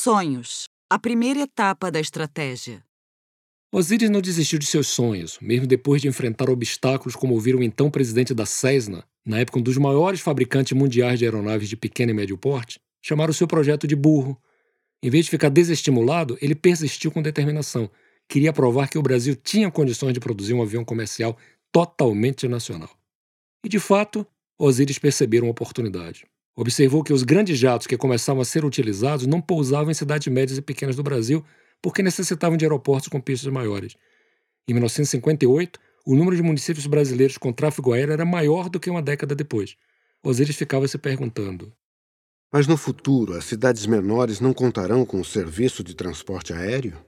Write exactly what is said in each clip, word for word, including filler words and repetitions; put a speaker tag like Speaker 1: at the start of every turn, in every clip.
Speaker 1: Sonhos. A primeira etapa da estratégia.
Speaker 2: Osiris não desistiu de seus sonhos, mesmo depois de enfrentar obstáculos como ouvir o então presidente da Cessna, na época um dos maiores fabricantes mundiais de aeronaves de pequeno e médio porte, chamar o seu projeto de burro. Em vez de ficar desestimulado, ele persistiu com determinação. Queria provar que o Brasil tinha condições de produzir um avião comercial totalmente nacional. E, de fato, Osiris percebeu uma oportunidade. Observou que os grandes jatos que começavam a ser utilizados não pousavam em cidades médias e pequenas do Brasil porque necessitavam de aeroportos com pistas maiores. Em mil novecentos e cinquenta e oito, o número de municípios brasileiros com tráfego aéreo era maior do que uma década depois. Osiris ficava se perguntando:
Speaker 3: mas no futuro, as cidades menores não contarão com o serviço de transporte aéreo?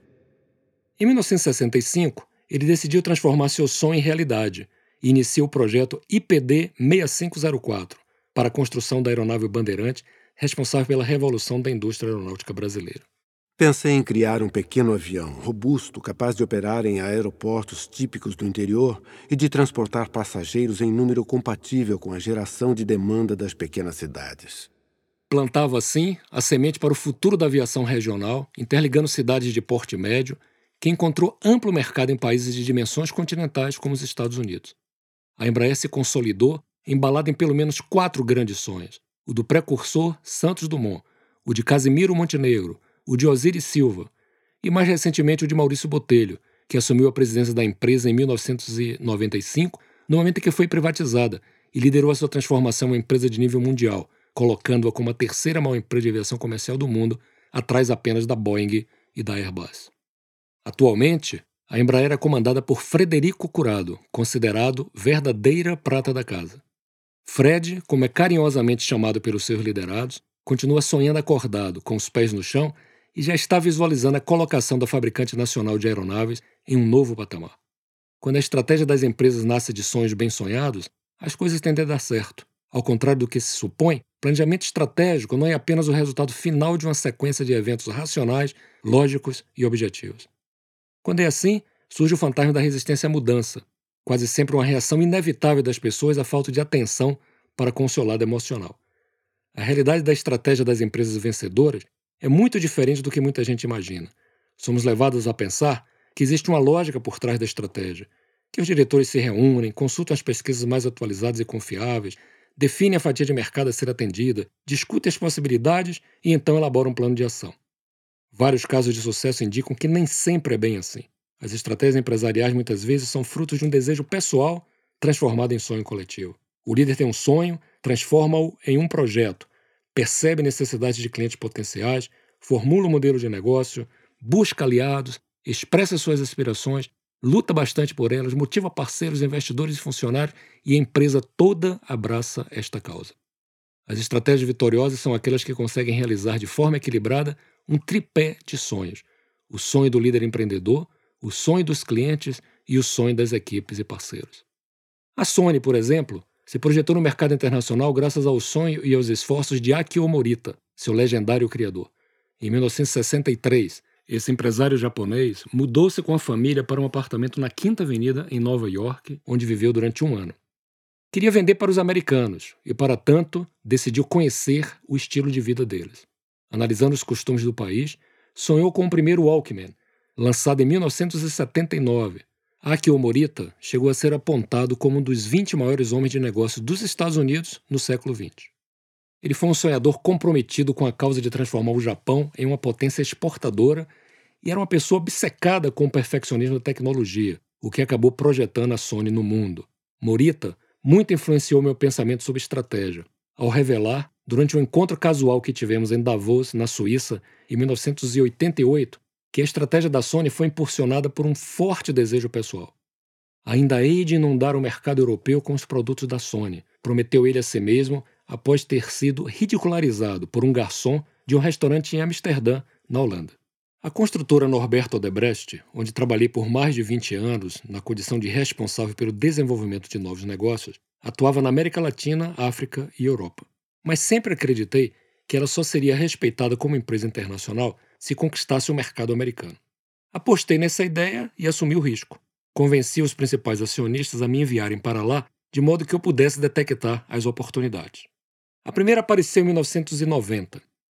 Speaker 2: Em mil novecentos e sessenta e cinco, ele decidiu transformar seu sonho em realidade e iniciou o projeto I P D seis mil quinhentos e quatro para a construção da aeronave Bandeirante, responsável pela revolução da indústria aeronáutica brasileira.
Speaker 3: Pensei em criar um pequeno avião robusto, capaz de operar em aeroportos típicos do interior e de transportar passageiros em número compatível com a geração de demanda das pequenas cidades.
Speaker 2: Plantava, assim, a semente para o futuro da aviação regional, interligando cidades de porte médio, que encontrou amplo mercado em países de dimensões continentais como os Estados Unidos. A Embraer se consolidou, embalada em pelo menos quatro grandes sonhos: o do precursor Santos Dumont, o de Casimiro Montenegro, o de Osiris Silva e, mais recentemente, o de Maurício Botelho, que assumiu a presidência da empresa em mil novecentos e noventa e cinco, no momento em que foi privatizada, e liderou a sua transformação em uma empresa de nível mundial, colocando-a como a terceira maior empresa de aviação comercial do mundo, atrás apenas da Boeing e da Airbus. Atualmente, a Embraer é comandada por Frederico Curado, considerado verdadeira prata da casa. Fred, como é carinhosamente chamado pelos seus liderados, continua sonhando acordado, com os pés no chão, e já está visualizando a colocação da fabricante nacional de aeronaves em um novo patamar. Quando a estratégia das empresas nasce de sonhos bem sonhados, as coisas tendem a dar certo. Ao contrário do que se supõe, planejamento estratégico não é apenas o resultado final de uma sequência de eventos racionais, lógicos e objetivos. Quando é assim, surge o fantasma da resistência à mudança, quase sempre uma reação inevitável das pessoas à falta de atenção para com o seu lado emocional. A realidade da estratégia das empresas vencedoras é muito diferente do que muita gente imagina. Somos levados a pensar que existe uma lógica por trás da estratégia, que os diretores se reúnem, consultam as pesquisas mais atualizadas e confiáveis, definem a fatia de mercado a ser atendida, discutem as possibilidades e então elaboram um plano de ação. Vários casos de sucesso indicam que nem sempre é bem assim. As estratégias empresariais muitas vezes são frutos de um desejo pessoal transformado em sonho coletivo. O líder tem um sonho, transforma-o em um projeto, percebe necessidades de clientes potenciais, formula um modelo de negócio, busca aliados, expressa suas aspirações, luta bastante por elas, motiva parceiros, investidores e funcionários, e a empresa toda abraça esta causa. As estratégias vitoriosas são aquelas que conseguem realizar de forma equilibrada um tripé de sonhos: o sonho do líder empreendedor, o sonho dos clientes e o sonho das equipes e parceiros. A Sony, por exemplo, se projetou no mercado internacional graças ao sonho e aos esforços de Akio Morita, seu legendário criador. Em mil novecentos e sessenta e três, esse empresário japonês mudou-se com a família para um apartamento na Quinta Avenida, em Nova York, onde viveu durante um ano. Queria vender para os americanos e, para tanto, decidiu conhecer o estilo de vida deles. Analisando os costumes do país, sonhou com o primeiro Walkman, lançado em mil novecentos e setenta e nove. Akio Morita chegou a ser apontado como um dos vinte maiores homens de negócio dos Estados Unidos no século vinte. Ele foi um sonhador comprometido com a causa de transformar o Japão em uma potência exportadora e era uma pessoa obcecada com o perfeccionismo da tecnologia, o que acabou projetando a Sony no mundo. Morita muito influenciou meu pensamento sobre estratégia, ao revelar, durante um encontro casual que tivemos em Davos, na Suíça, em mil novecentos e oitenta e oito, que a estratégia da Sony foi impulsionada por um forte desejo pessoal. Ainda hei de inundar o mercado europeu com os produtos da Sony, prometeu ele a si mesmo após ter sido ridicularizado por um garçom de um restaurante em Amsterdã, na Holanda. A construtora Norberto Odebrecht, onde trabalhei por mais de vinte anos na condição de responsável pelo desenvolvimento de novos negócios, atuava na América Latina, África e Europa. Mas sempre acreditei que ela só seria respeitada como empresa internacional se conquistasse o mercado americano. Apostei nessa ideia e assumi o risco. Convenci os principais acionistas a me enviarem para lá de modo que eu pudesse detectar as oportunidades. A primeira apareceu em mil novecentos e noventa,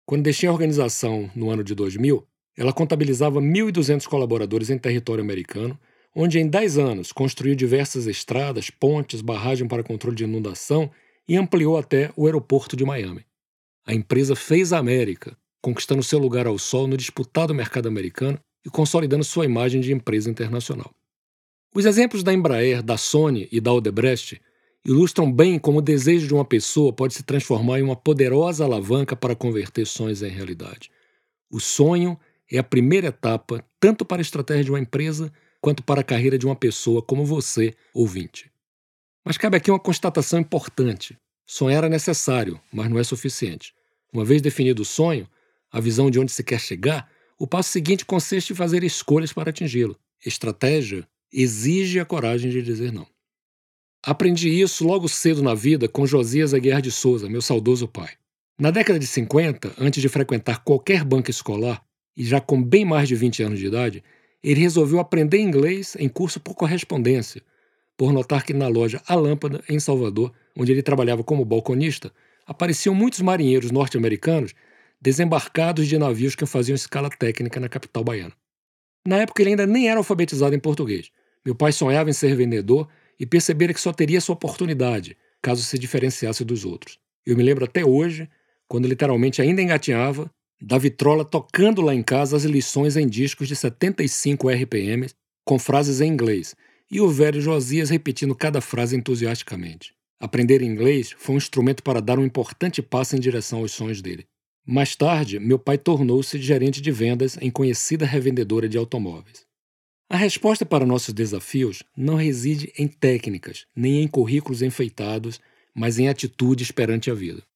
Speaker 2: Quando deixei a organização no ano de dois mil, ela contabilizava mil e duzentos colaboradores em território americano, onde em dez anos construiu diversas estradas, pontes, barragem para controle de inundação e ampliou até o aeroporto de Miami. A empresa fez a América, conquistando seu lugar ao sol no disputado mercado americano e consolidando sua imagem de empresa internacional. Os exemplos da Embraer, da Sony e da Odebrecht ilustram bem como o desejo de uma pessoa pode se transformar em uma poderosa alavanca para converter sonhos em realidade. O sonho é a primeira etapa tanto para a estratégia de uma empresa quanto para a carreira de uma pessoa como você, ouvinte. Mas cabe aqui uma constatação importante. Sonhar é necessário, mas não é suficiente. Uma vez definido o sonho, a visão de onde se quer chegar, o passo seguinte consiste em fazer escolhas para atingi-lo. Estratégia exige a coragem de dizer não. Aprendi isso logo cedo na vida com Josias Aguiar de Souza, meu saudoso pai. Na década de cinquenta, antes de frequentar qualquer banca escolar, e já com bem mais de vinte anos de idade, ele resolveu aprender inglês em curso por correspondência, por notar que na loja A Lâmpada, em Salvador, onde ele trabalhava como balconista, apareciam muitos marinheiros norte-americanos desembarcados de navios que faziam escala técnica na capital baiana. Na época ele ainda nem era alfabetizado em português. Meu pai sonhava em ser vendedor e percebera que só teria essa oportunidade, caso se diferenciasse dos outros. Eu me lembro até hoje, quando literalmente ainda engatinhava, da vitrola tocando lá em casa as lições em discos de setenta e cinco R P M, com frases em inglês, e o velho Josias repetindo cada frase entusiasticamente. Aprender inglês foi um instrumento para dar um importante passo em direção aos sonhos dele. Mais tarde, meu pai tornou-se gerente de vendas em conhecida revendedora de automóveis. A resposta para nossos desafios não reside em técnicas, nem em currículos enfeitados, mas em atitudes perante a vida.